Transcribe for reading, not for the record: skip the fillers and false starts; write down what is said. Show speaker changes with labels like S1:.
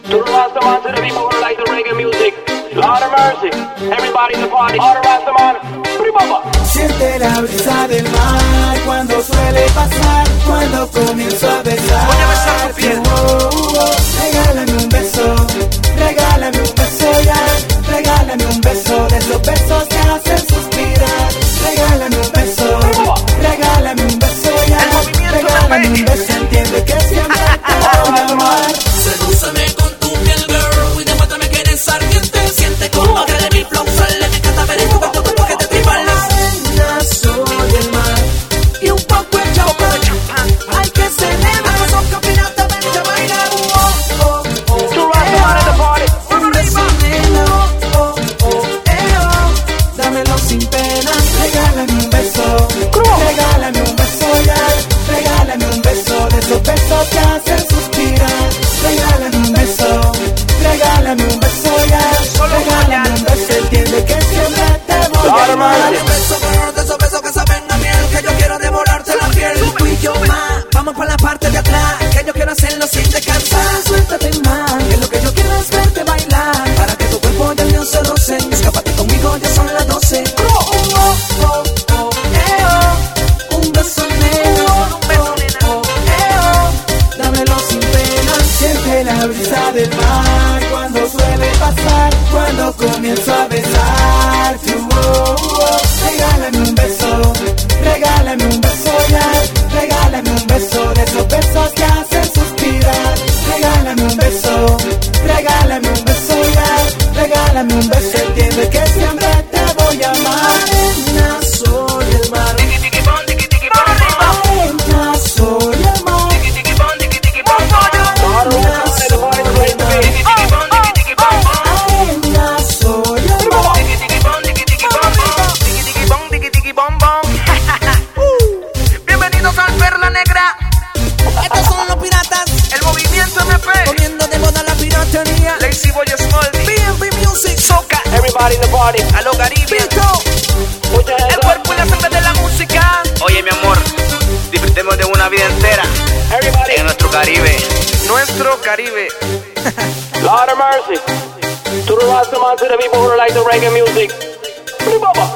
S1: To the Rastaman, to the people who like the reggae music. Lord of mercy, everybody in the party. All the Rastaman, free baba.
S2: Siente la brisa del mar cuando suele pasar, cuando comienzo a besar.
S3: Voy a besar tu piel.
S2: Regálame un beso, regálame un beso ya. Regálame un beso de esos besos que hacen suspirar. Regálame un beso, regálame un beso ya. Regálame un beso, entiende que siempre te voy a amar.
S4: Sedúceme con tu piel, girl, y demuéstrame que eres ardiente. Siente como que de mi flow sale, me encanta ver en tu cuerpo tu que te tribales.
S2: Arena soy el mar y un poco de champán. Hay que celebrar, son campeonatos de bailar.
S1: To Rastaman in the party.
S2: Un beso nena, dámelo sin pena. Regálame un beso, regálame un beso ya. Regálame un beso de esos besos que hacen suspirar. Regálame un beso, regálame un beso ya. Regálame un beso, entiende que siempre te voy a amar.
S4: Dale un beso, girl, de esos besos que saben a miel, que yo quiero devorarte la piel. Tú y yo más, vamos por la parte de atrás, que yo quiero hacerlo sin descansar.
S2: Suéltate más, que lo que yo quiero es verte bailar.
S4: Para que tu cuerpo y el mío se rocen, escápate conmigo, ya son las 12.
S2: Un beso negro, dámelo sin pena. Siente la brisa del mar cuando suele pasar, cuando comienzo a besar. Regálame un beso, regálame un beso ya. Regálame un beso de esos besos que hacen suspirar. Regálame un beso, regálame un beso ya. Regálame un beso, entiende que siempre te voy a amar. Arena soy el mar. Arena soy el mar.
S1: All the Rastaman in the party, the place to be.
S2: Arena soy el mar.
S3: Bienvenidos al Perla Negra.
S4: Estos son los piratas,
S3: El movimiento MP.
S4: comiendo de moda la piratería.
S3: Lazy Boy Small D.
S4: BNB Music,
S3: Soca.
S1: Everybody in the party.
S3: A lo Caribe.
S4: Pito.
S1: Put your
S3: El
S1: hands up.
S3: cuerpo y la sangre de la música. Oye, mi amor, disfrutemos de una vida entera
S1: Everybody.
S3: en nuestro Caribe. Nuestro Caribe.
S1: Lord of mercy. To the Rastaman, to the people who like the reggae music. Free baba.